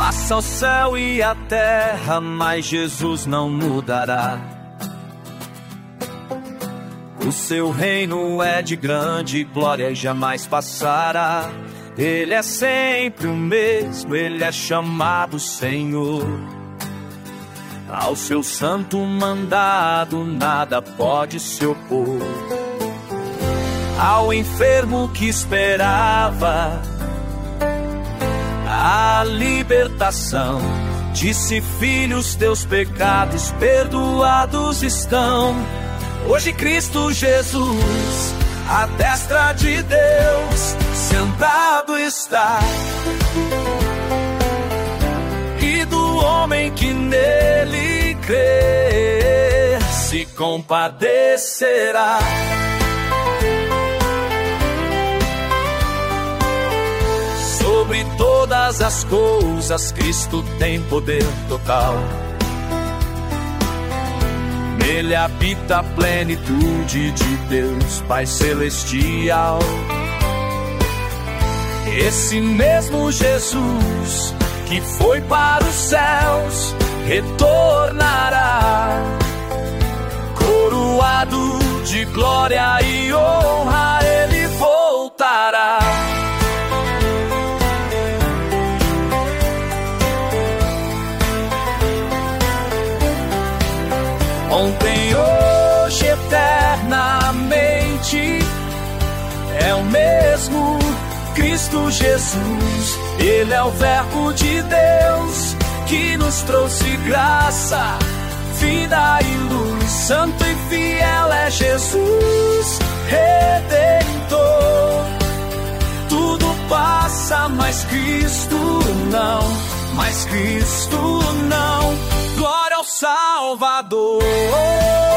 Passa o céu e a terra, mas Jesus não mudará. O seu reino é de grande glória e jamais passará. Ele é sempre o mesmo, ele é chamado Senhor. Ao seu santo mandado nada pode se opor. Ao enfermo que esperava a libertação, disse: filhos, teus pecados perdoados estão. Hoje Cristo Jesus, à destra de Deus, sentado está. E do homem que nele crê, se compadecerá. Sobre todas as coisas Cristo tem poder total. Nele habita a plenitude de Deus, Pai Celestial. Esse mesmo Jesus que foi para os céus retornará, coroado de glória e honra, ele voltará. Ontem, hoje, eternamente, é o mesmo Cristo Jesus. Ele é o Verbo de Deus que nos trouxe graça, vida e luz. Santo e fiel é Jesus, Redentor. Tudo passa, mas Cristo não, mas Cristo não. Glória ao Salvador.